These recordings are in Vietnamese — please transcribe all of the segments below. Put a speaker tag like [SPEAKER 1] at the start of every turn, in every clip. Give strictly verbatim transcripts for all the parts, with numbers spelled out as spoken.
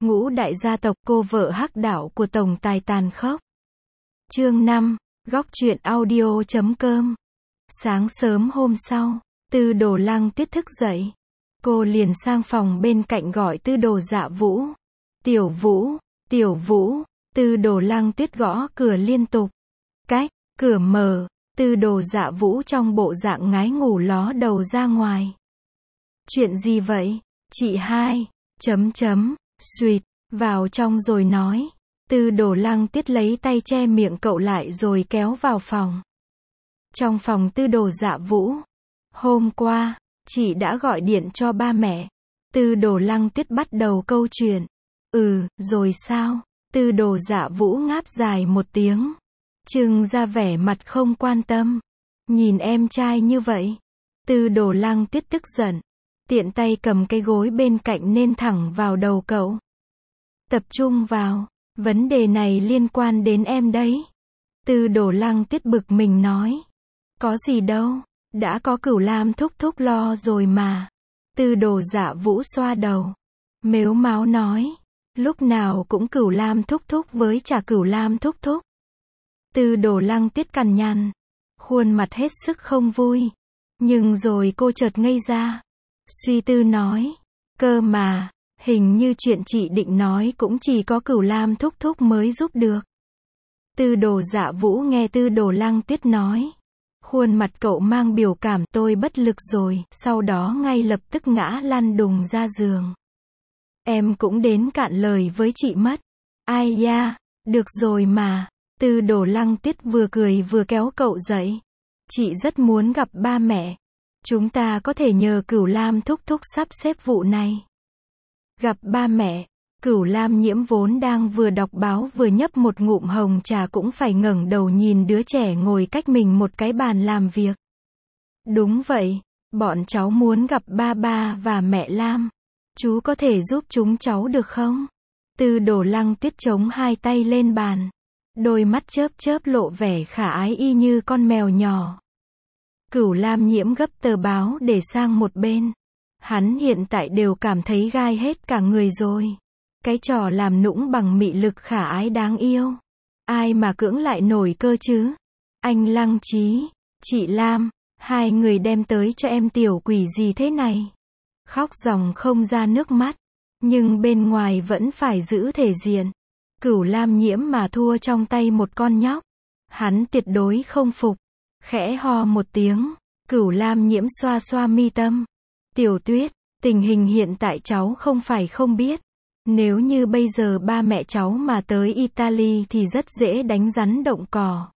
[SPEAKER 1] Ngũ đại gia tộc, cô vợ hắc đạo của tổng tài tàn khốc. Chương năm, góc truyện audio chấm com. Sáng sớm hôm sau, Tư Đồ Lăng Tuyết thức dậy. Cô liền sang phòng bên cạnh gọi Tư Đồ Dạ Vũ. Tiểu Vũ, Tiểu Vũ, Tư Đồ Lăng Tuyết gõ cửa liên tục. Cách, cửa mở, Tư Đồ Dạ Vũ trong bộ dạng ngái ngủ ló đầu ra ngoài. Chuyện gì vậy? Chị hai, chấm chấm, suýt, vào trong rồi nói. Tư Đồ Lăng Tuyết lấy tay che miệng cậu lại rồi kéo vào phòng. Trong phòng Tư Đồ Dạ Vũ. Hôm qua, chị đã gọi điện cho ba mẹ. Tư Đồ Lăng Tuyết bắt đầu câu chuyện. Ừ, rồi sao? Tư Đồ Dạ Vũ ngáp dài một tiếng. Trưng ra vẻ mặt không quan tâm. Nhìn em trai như vậy. Tư Đồ Lăng Tuyết tức giận. Tiện tay cầm cái gối bên cạnh nên thẳng vào đầu cậu. Tập trung vào. Vấn đề này liên quan đến em đấy. Tư Đồ Lăng Tuyết bực mình nói. Có gì đâu. Đã có Cửu Lam thúc thúc lo rồi mà. Tư Đồ Dạ Vũ xoa đầu. Mếu máo nói. Lúc nào cũng Cửu Lam thúc thúc với chả Cửu Lam thúc thúc. Tư Đồ Lăng Tuyết cằn nhằn. Khuôn mặt hết sức không vui. Nhưng rồi cô chợt ngây ra. Suy tư nói. Cơ mà, hình như chuyện chị định nói cũng chỉ có Cửu Lam thúc thúc mới giúp được. Tư Đồ Dạ Vũ nghe Tư Đồ Lăng Tuyết nói. Khuôn mặt cậu mang biểu cảm tôi bất lực rồi, sau đó ngay lập tức ngã lăn đùng ra giường. Em cũng đến cạn lời với chị mất. Ai da, được rồi mà. Tư Đồ Lăng Tuyết vừa cười vừa kéo cậu dậy. Chị rất muốn gặp ba mẹ. Chúng ta có thể nhờ Cửu Lam thúc thúc sắp xếp vụ này. Gặp ba mẹ. Cửu Lam Nhiễm vốn đang vừa đọc báo vừa nhấp một ngụm hồng trà cũng phải ngẩng đầu nhìn đứa trẻ ngồi cách mình một cái bàn làm việc. Đúng vậy, bọn cháu muốn gặp ba ba và mẹ Lam. Chú có thể giúp chúng cháu được không? Tư Đồ Lăng Tuyết chống hai tay lên bàn. Đôi mắt chớp chớp lộ vẻ khả ái y như con mèo nhỏ. Cửu Lam Nhiễm gấp tờ báo để sang một bên. Hắn hiện tại đều cảm thấy gai hết cả người rồi. Cái trò làm nũng bằng mị lực khả ái đáng yêu. Ai mà cưỡng lại nổi cơ chứ? Anh Lăng Chí, chị Lam, hai người đem tới cho em tiểu quỷ gì thế này? Khóc ròng không ra nước mắt. Nhưng bên ngoài vẫn phải giữ thể diện. Cửu Lam Nhiễm mà thua trong tay một con nhóc. Hắn tuyệt đối không phục. Khẽ ho một tiếng. Cửu Lam Nhiễm xoa xoa mi tâm. Tiểu Tuyết, tình hình hiện tại cháu không phải không biết. Nếu như bây giờ ba mẹ cháu mà tới Italy thì rất dễ đánh rắn động cỏ.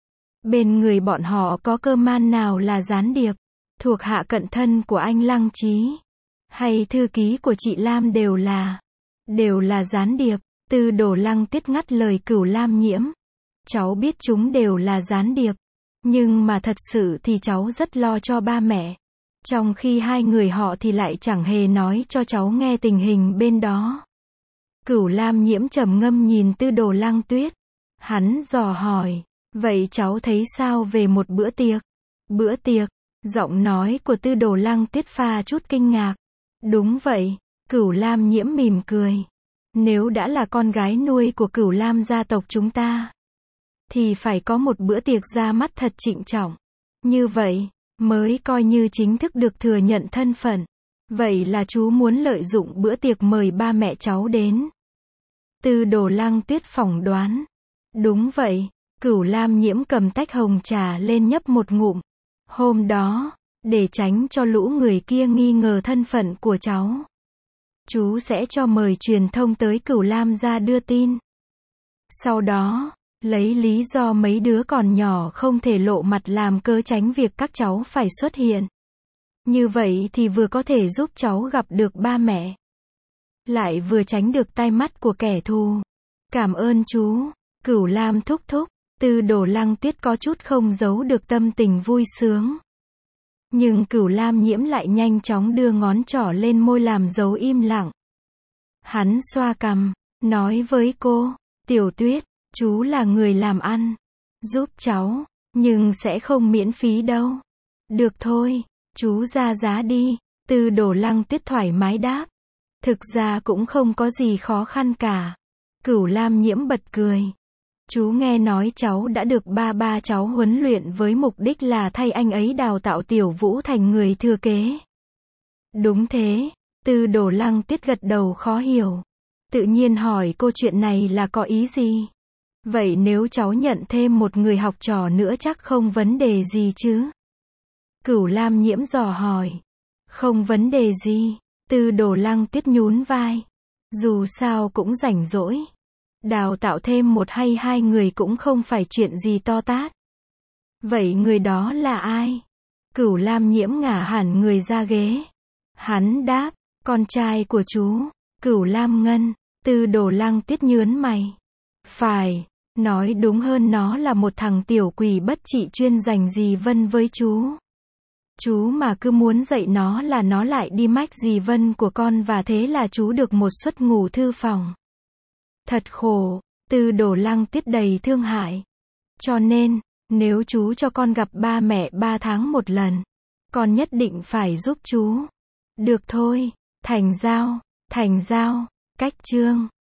[SPEAKER 1] Bên người bọn họ có cơ man nào là gián điệp, thuộc hạ cận thân của anh Lăng Chí, hay thư ký của chị Lam đều là, đều là gián điệp. Tư Đồ Lăng Tuyết ngắt lời Cửu Lam Nhiễm. Cháu biết chúng đều là gián điệp. Nhưng mà thật sự thì cháu rất lo cho ba mẹ. Trong khi hai người họ thì lại chẳng hề nói cho cháu nghe tình hình bên đó. Cửu Lam Nhiễm trầm ngâm nhìn Tư Đồ Lăng Tuyết. Hắn dò hỏi, vậy cháu thấy sao về một bữa tiệc? Bữa tiệc? Giọng nói của Tư Đồ Lăng Tuyết pha chút kinh ngạc. Đúng vậy, Cửu Lam Nhiễm mỉm cười. Nếu đã là con gái nuôi của Cửu Lam gia tộc chúng ta, thì phải có một bữa tiệc ra mắt thật trịnh trọng. Như vậy, mới coi như chính thức được thừa nhận thân phận. Vậy là chú muốn lợi dụng bữa tiệc mời ba mẹ cháu đến. Tư Đồ Lăng Tuyết phỏng đoán. Đúng vậy. Cửu Lam Nhiễm cầm tách hồng trà lên nhấp một ngụm. Hôm đó, để tránh cho lũ người kia nghi ngờ thân phận của cháu, chú sẽ cho mời truyền thông tới Cửu Lam gia đưa tin. Sau đó, lấy lý do mấy đứa còn nhỏ không thể lộ mặt làm cớ tránh việc các cháu phải xuất hiện. Như vậy thì vừa có thể giúp cháu gặp được ba mẹ, lại vừa tránh được tai mắt của kẻ thù. Cảm ơn chú, Cửu Lam thúc thúc. Tư Đồ Lăng Tuyết có chút không giấu được tâm tình vui sướng. Nhưng Cửu Lam Nhiễm lại nhanh chóng đưa ngón trỏ lên môi làm dấu im lặng. Hắn xoa cằm, nói với cô, Tiểu Tuyết, chú là người làm ăn, giúp cháu, nhưng sẽ không miễn phí đâu. Được thôi, chú ra giá đi. Tư Đồ Lăng Tuyết thoải mái đáp. Thực ra cũng không có gì khó khăn cả. Cửu Lam Nhiễm bật cười. Chú nghe nói cháu đã được ba ba cháu huấn luyện với mục đích là thay anh ấy đào tạo Tiểu Vũ thành người thừa kế. Đúng thế, Tư Đồ Lăng Tiết gật đầu khó hiểu. Tự nhiên hỏi cô chuyện này là có ý gì? Vậy nếu cháu nhận thêm một người học trò nữa chắc không vấn đề gì chứ? Cửu Lam Nhiễm dò hỏi. Không vấn đề gì, Tư Đồ Lăng Tiết nhún vai. Dù sao cũng rảnh rỗi. Đào tạo thêm một hay hai người cũng không phải chuyện gì to tát. Vậy người đó là ai? Cửu Lam Nhiễm ngả hẳn người ra ghế. Hắn đáp, con trai của chú, Cửu Lam Ngân. Tư Đồ Lăng Tiết nhớn mày. Phải, nói đúng hơn nó là một thằng tiểu quỷ bất trị chuyên giành dì Vân với chú. Chú mà cứ muốn dạy nó là nó lại đi mách dì Vân của con và thế là chú được một suất ngủ thư phòng. Thật khổ, Tư Đồ Lăng Tiết đầy thương hại. Cho nên, nếu chú cho con gặp ba mẹ ba tháng một lần, con nhất định phải giúp chú. Được thôi, thành giao, thành giao, cách chương.